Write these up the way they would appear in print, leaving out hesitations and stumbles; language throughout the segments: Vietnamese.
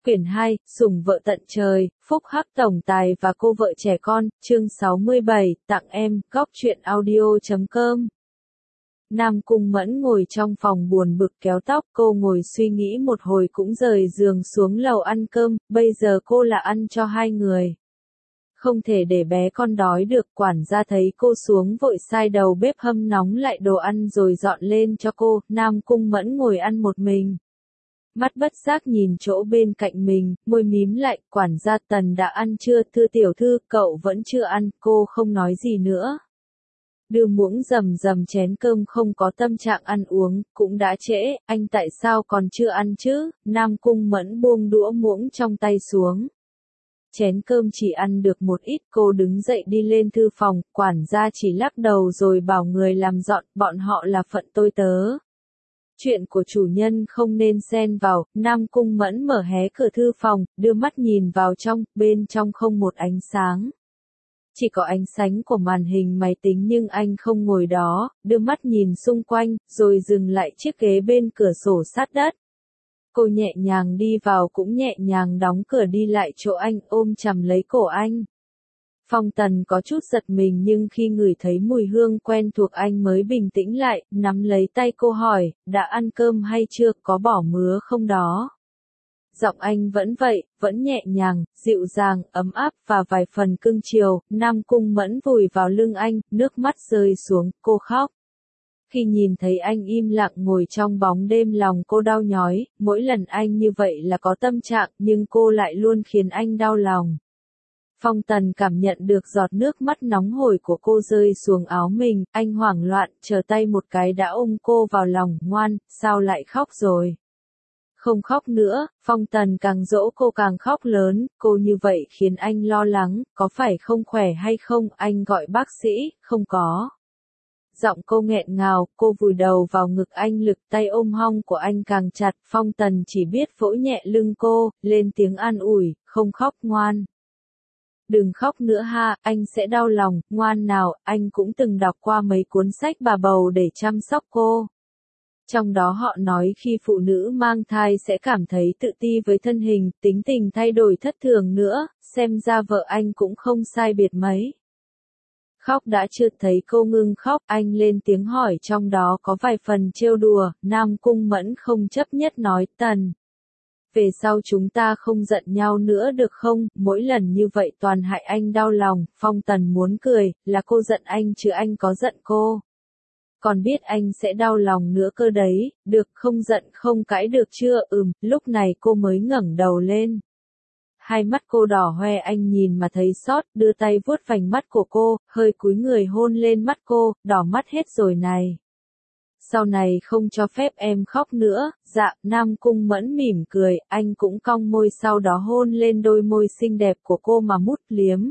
Quyển 2, Sủng vợ tận trời, Phúc Hắc tổng tài và cô vợ trẻ con, chương 67, tặng em, góc truyện audio.com. Nam Cung Mẫn ngồi trong phòng buồn bực kéo tóc, cô ngồi suy nghĩ một hồi cũng rời giường xuống lầu ăn cơm, bây giờ cô là ăn cho 2 người. Không thể để bé con đói được, quản gia thấy cô xuống vội sai đầu bếp hâm nóng lại đồ ăn rồi dọn lên cho cô. Nam Cung Mẫn ngồi ăn một mình. Mắt bất giác nhìn chỗ bên cạnh mình, môi mím lại, quản gia Tần đã ăn chưa? Thưa tiểu thư, cậu vẫn chưa ăn, cô không nói gì nữa. Đưa muỗng rầm rầm chén cơm, không có tâm trạng ăn uống, cũng đã trễ, anh tại sao còn chưa ăn chứ? Nam Cung Mẫn buông đũa muỗng trong tay xuống. Chén cơm chỉ ăn được một ít, cô đứng dậy đi lên thư phòng, quản gia chỉ lắc đầu rồi bảo người làm dọn, bọn họ là phận tôi tớ. Chuyện của chủ nhân không nên xen vào. Nam Cung Mẫn mở hé cửa thư phòng, đưa mắt nhìn vào trong, bên trong không một ánh sáng. Chỉ có ánh sáng của màn hình máy tính, nhưng anh không ngồi đó, đưa mắt nhìn xung quanh, rồi dừng lại chiếc ghế bên cửa sổ sát đất. Cô nhẹ nhàng đi vào cũng nhẹ nhàng đóng cửa đi lại chỗ anh, ôm chầm lấy cổ anh. Phong Tần có chút giật mình, nhưng khi ngửi thấy mùi hương quen thuộc anh mới bình tĩnh lại, nắm lấy tay cô hỏi, đã ăn cơm hay chưa, có bỏ mứa không đó? Giọng anh vẫn vậy, vẫn nhẹ nhàng, dịu dàng, ấm áp và vài phần cưng chiều. Nam Cung Mẫn vùi vào lưng anh, nước mắt rơi xuống, cô khóc. Khi nhìn thấy anh im lặng ngồi trong bóng đêm, lòng cô đau nhói, mỗi lần anh như vậy là có tâm trạng, nhưng cô lại luôn khiến anh đau lòng. Phong Tần cảm nhận được giọt nước mắt nóng hổi của cô rơi xuống áo mình, anh hoảng loạn, trở tay một cái đã ôm cô vào lòng, ngoan, sao lại khóc rồi? Không khóc nữa. Phong Tần càng dỗ cô càng khóc lớn, cô như vậy khiến anh lo lắng, có phải không khỏe hay không? Anh gọi bác sĩ, không có. Giọng cô nghẹn ngào, cô vùi đầu vào ngực anh, lực tay ôm hông của anh càng chặt. Phong Tần chỉ biết vỗ nhẹ lưng cô, lên tiếng an ủi, không khóc, ngoan. Đừng khóc nữa ha, anh sẽ đau lòng, ngoan nào. Anh cũng từng đọc qua mấy cuốn sách bà bầu để chăm sóc cô. Trong đó họ nói khi phụ nữ mang thai sẽ cảm thấy tự ti với thân hình, tính tình thay đổi thất thường nữa, xem ra vợ anh cũng không sai biệt mấy. Khóc đã chưa thấy cô ngưng khóc, anh lên tiếng hỏi, trong đó có vài phần trêu đùa. Nam Cung Mẫn không chấp nhất nói, Tần, về sau chúng ta không giận nhau nữa được không? Mỗi lần như vậy toàn hại anh đau lòng. Phong Tần muốn cười, là cô giận anh chứ anh có giận cô. Còn biết anh sẽ đau lòng nữa cơ đấy, được không giận không cãi được chưa? Lúc này cô mới ngẩng đầu lên. Hai mắt cô đỏ hoe, anh nhìn mà thấy xót, đưa tay vuốt vành mắt của cô, hơi cúi người hôn lên mắt cô, đỏ mắt hết rồi này. Sau này không cho phép em khóc nữa. Dạ. Nam Cung Mẫn mỉm cười, anh cũng cong môi, sau đó hôn lên đôi môi xinh đẹp của cô mà mút liếm.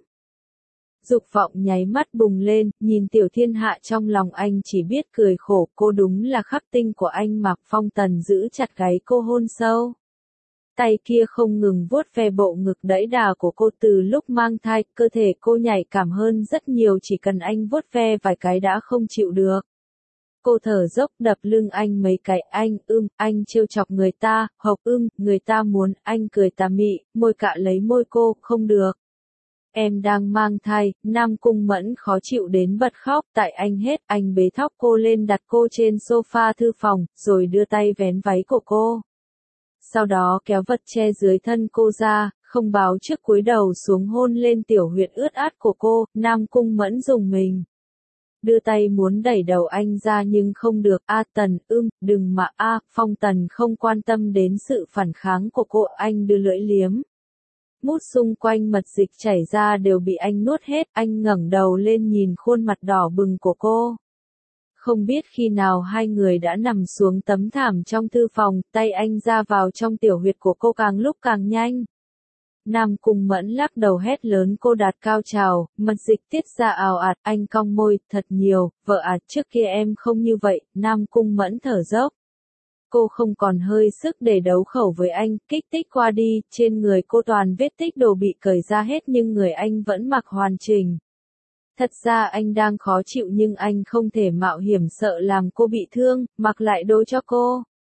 Dục vọng nháy mắt bùng lên, nhìn tiểu thiên hạ trong lòng anh chỉ biết cười khổ, cô đúng là khắc tinh của anh mà. Phong Tần giữ chặt gáy cô hôn sâu. Tay kia không ngừng vuốt ve bộ ngực đẫy đà của cô. Từ lúc mang thai, cơ thể cô nhạy cảm hơn rất nhiều, chỉ cần anh vuốt ve vài cái đã không chịu được. Cô thở dốc đập lưng anh mấy cái, anh trêu chọc người ta, người ta muốn, anh cười tà mị, môi cạ lấy môi cô, không được. Em đang mang thai. Nam Cung Mẫn khó chịu đến bật khóc, tại anh hết, anh bế thóc cô lên đặt cô trên sofa thư phòng, rồi đưa tay vén váy của cô. Sau đó kéo vật che dưới thân cô ra, không báo trước cúi đầu xuống hôn lên tiểu huyệt ướt át của cô. Nam Cung Mẫn rùng mình. Đưa tay muốn đẩy đầu anh ra nhưng không được. Tần, đừng mà. Phong Tần không quan tâm đến sự phản kháng của cô, anh đưa lưỡi liếm. Mút xung quanh mật dịch chảy ra đều bị anh nuốt hết, anh ngẩng đầu lên nhìn khuôn mặt đỏ bừng của cô. Không biết khi nào hai người đã nằm xuống tấm thảm trong thư phòng, tay anh ra vào trong tiểu huyệt của cô càng lúc càng nhanh. Nam Cung Mẫn lắc đầu hét lớn, cô đạt cao trào, mật dịch tiết ra ào ạt, anh cong môi, thật nhiều, vợ trước kia em không như vậy. Nam Cung Mẫn thở dốc. Cô không còn hơi sức để đấu khẩu với anh, kích thích qua đi, trên người cô toàn vết tích đồ bị cởi ra hết nhưng người anh vẫn mặc hoàn chỉnh. Thật ra anh đang khó chịu nhưng anh không thể mạo hiểm sợ làm cô bị thương, mặc lại đồ cho cô.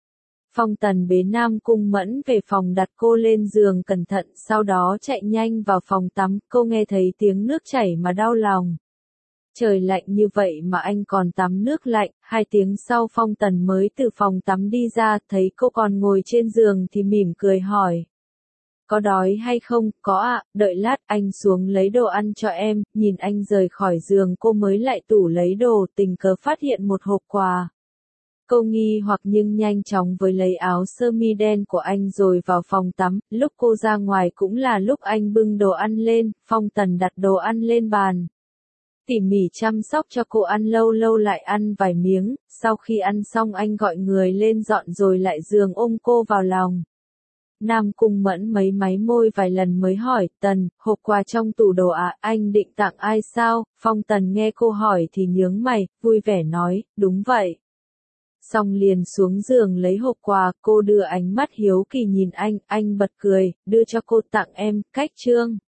Phong Tần bế Nam Cung Mẫn về phòng đặt cô lên giường cẩn thận, sau đó chạy nhanh vào phòng tắm, cô nghe thấy tiếng nước chảy mà đau lòng. Trời lạnh như vậy mà anh còn tắm nước lạnh. 2 tiếng sau Phong Tần mới từ phòng tắm đi ra, thấy cô còn ngồi trên giường thì mỉm cười hỏi. Có đói hay không? Có ạ, đợi lát anh xuống lấy đồ ăn cho em. Nhìn anh rời khỏi giường cô mới lại tủ lấy đồ, tình cờ phát hiện một hộp quà. Cô nghi hoặc nhưng nhanh chóng với lấy áo sơ mi đen của anh rồi vào phòng tắm. Lúc cô ra ngoài cũng là lúc anh bưng đồ ăn lên. Phong Tần đặt đồ ăn lên bàn, tỉ mỉ chăm sóc cho cô ăn, lâu lâu lại ăn vài miếng. Sau khi ăn xong anh gọi người lên dọn rồi lại giường ôm cô vào lòng. Nam Cung Mẫn mấy máy môi vài lần mới hỏi, Tần, hộp quà trong tủ đồ à, anh định tặng ai sao? Phong Tần nghe cô hỏi thì nhướng mày, vui vẻ nói, đúng vậy. Xong liền xuống giường lấy hộp quà, cô đưa ánh mắt hiếu kỳ nhìn anh bật cười, đưa cho cô, tặng em, cách trương.